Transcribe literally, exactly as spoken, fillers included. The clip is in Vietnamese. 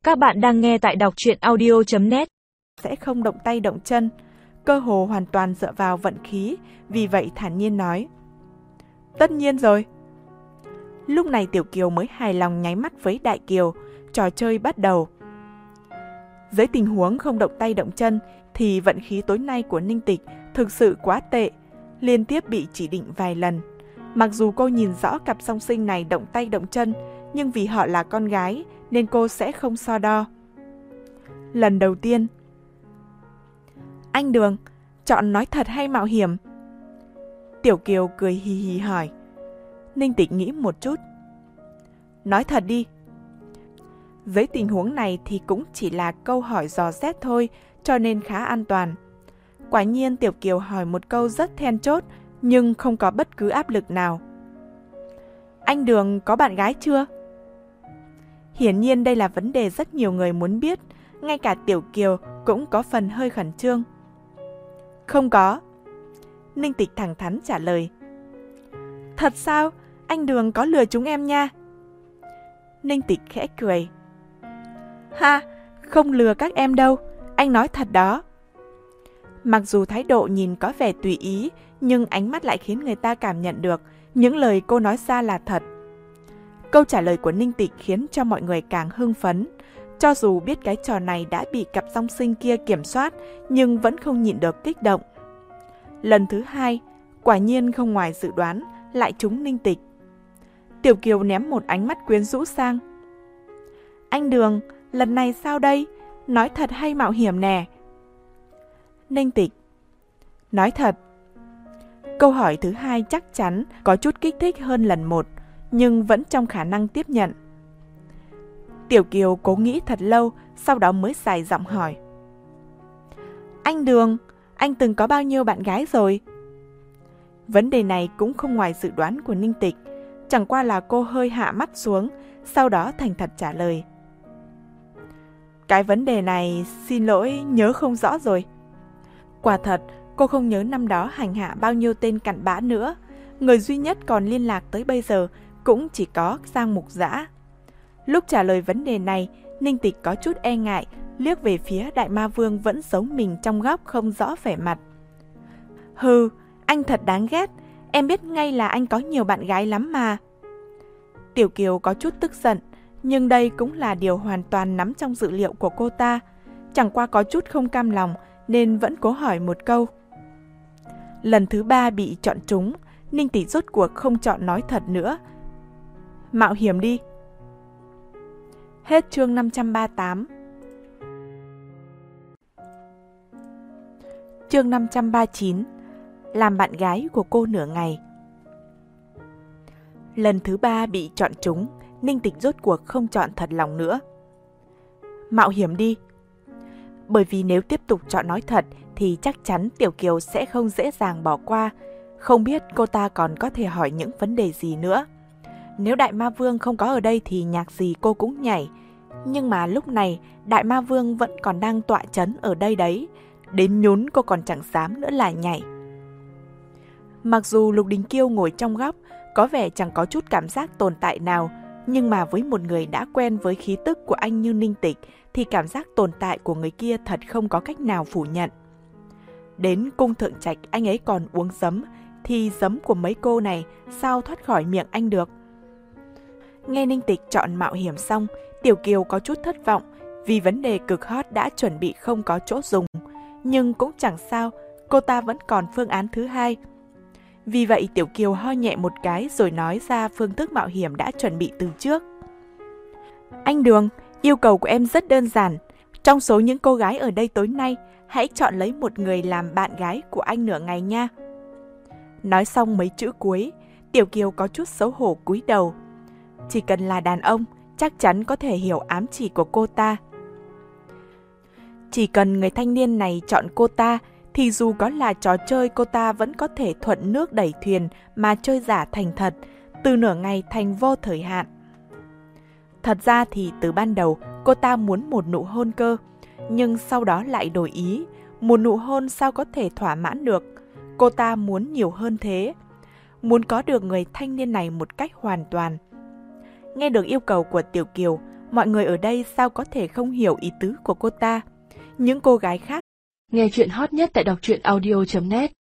Các bạn đang nghe tại đọc truyện audio chấm net. Sẽ không động tay động chân, cơ hồ hoàn toàn dựa vào vận khí, vì vậy thản nhiên nói. Tất nhiên rồi. Lúc này Tiểu Kiều mới hài lòng nháy mắt với Đại Kiều, trò chơi bắt đầu. Dưới tình huống không động tay động chân thì vận khí tối nay của Ninh Tịch thực sự quá tệ, liên tiếp bị chỉ định vài lần. Mặc dù cô nhìn rõ cặp song sinh này động tay động chân, nhưng vì họ là con gái nên cô sẽ không so đo. Lần đầu tiên. Anh Đường, chọn nói thật hay mạo hiểm? Tiểu Kiều cười hì hì hỏi. Ninh Tịch nghĩ một chút. Nói thật đi. Dưới tình huống này thì cũng chỉ là câu hỏi dò xét thôi, cho nên khá an toàn. Quả nhiên Tiểu Kiều hỏi một câu rất then chốt, nhưng không có bất cứ áp lực nào. Anh Đường có bạn gái chưa? Hiển nhiên đây là vấn đề rất nhiều người muốn biết, ngay cả Tiểu Kiều cũng có phần hơi khẩn trương. Không có. Ninh Tịch thẳng thắn trả lời. Thật sao? Anh Đường có lừa chúng em nha. Ninh Tịch khẽ cười. Ha, không lừa các em đâu, anh nói thật đó. Mặc dù thái độ nhìn có vẻ tùy ý, nhưng ánh mắt lại khiến người ta cảm nhận được những lời cô nói ra là thật. Câu trả lời của Ninh Tịch khiến cho mọi người càng hưng phấn. Cho dù biết cái trò này đã bị cặp song sinh kia kiểm soát, nhưng vẫn không nhịn được kích động. Lần thứ hai, quả nhiên không ngoài dự đoán, lại trúng Ninh Tịch. Tiểu Kiều ném một ánh mắt quyến rũ sang. Anh Đường, lần này sao đây? Nói thật hay mạo hiểm nè? Ninh Tịch. Nói thật. Câu hỏi thứ hai chắc chắn có chút kích thích hơn lần một, nhưng vẫn trong khả năng tiếp nhận. Tiểu Kiều cố nghĩ thật lâu, sau đó mới dài giọng hỏi. Anh Đường, anh từng có bao nhiêu bạn gái rồi? Vấn đề này cũng không ngoài dự đoán của Ninh Tịch, chẳng qua là cô hơi hạ mắt xuống, sau đó thành thật trả lời. Cái vấn đề này, xin lỗi, nhớ không rõ rồi. Quả thật, cô không nhớ năm đó hành hạ bao nhiêu tên cặn bã nữa. Người duy nhất còn liên lạc tới bây giờ cũng chỉ có Giang Mục Dã. Lúc trả lời vấn đề này, Ninh Tịch có chút e ngại, liếc về phía Đại Ma Vương vẫn giấu mình trong góc không rõ vẻ mặt. Hừ, anh thật đáng ghét, em biết ngay là anh có nhiều bạn gái lắm mà. Tiểu Kiều có chút tức giận, nhưng đây cũng là điều hoàn toàn nắm trong dự liệu của cô ta. Chẳng qua có chút không cam lòng nên vẫn cố hỏi một câu. Lần thứ ba bị chọn trúng, Ninh Tịch rốt cuộc không chọn nói thật nữa. Mạo hiểm đi. Hết chương năm trăm ba mươi tám. Chương năm trăm ba mươi chín. Làm bạn gái của cô nửa ngày. Lần thứ ba bị chọn trúng, Ninh Tịch rốt cuộc không chọn thật lòng nữa. Mạo hiểm đi. Bởi vì nếu tiếp tục chọn nói thật thì chắc chắn Tiểu Kiều sẽ không dễ dàng bỏ qua. Không biết cô ta còn có thể hỏi những vấn đề gì nữa. Nếu Đại Ma Vương không có ở đây thì nhạc gì cô cũng nhảy. Nhưng mà lúc này Đại Ma Vương vẫn còn đang tọa chấn ở đây đấy. Đến nhún cô còn chẳng dám nữa là nhảy. Mặc dù Lục Đình Kiêu ngồi trong góc, có vẻ chẳng có chút cảm giác tồn tại nào, nhưng mà với một người đã quen với khí tức của anh như Ninh Tịch thì cảm giác tồn tại của người kia thật không có cách nào phủ nhận. Đến cung thượng trạch anh ấy còn uống giấm, thì giấm của mấy cô này sao thoát khỏi miệng anh được. Nghe Ninh Tịch chọn mạo hiểm xong, Tiểu Kiều có chút thất vọng vì vấn đề cực hot đã chuẩn bị không có chỗ dùng. Nhưng cũng chẳng sao, cô ta vẫn còn phương án thứ hai. Vì vậy Tiểu Kiều ho nhẹ một cái rồi nói ra phương thức mạo hiểm đã chuẩn bị từ trước. Anh Đường, yêu cầu của em rất đơn giản. Trong số những cô gái ở đây tối nay, hãy chọn lấy một người làm bạn gái của anh nửa ngày nha. Nói xong mấy chữ cuối, Tiểu Kiều có chút xấu hổ cúi đầu. Chỉ cần là đàn ông, chắc chắn có thể hiểu ám chỉ của cô ta. Chỉ cần người thanh niên này chọn cô ta, thì dù có là trò chơi cô ta vẫn có thể thuận nước đẩy thuyền mà chơi giả thành thật, từ nửa ngày thành vô thời hạn. Thật ra thì từ ban đầu cô ta muốn một nụ hôn cơ, nhưng sau đó lại đổi ý, một nụ hôn sao có thể thỏa mãn được, cô ta muốn nhiều hơn thế, muốn có được người thanh niên này một cách hoàn toàn. Nghe được yêu cầu của Tiểu Kiều, Mọi người ở đây sao có thể không hiểu ý tứ của cô ta? Những cô gái khác. Nghe chuyện hot nhất tại đọc truyện audio chấm net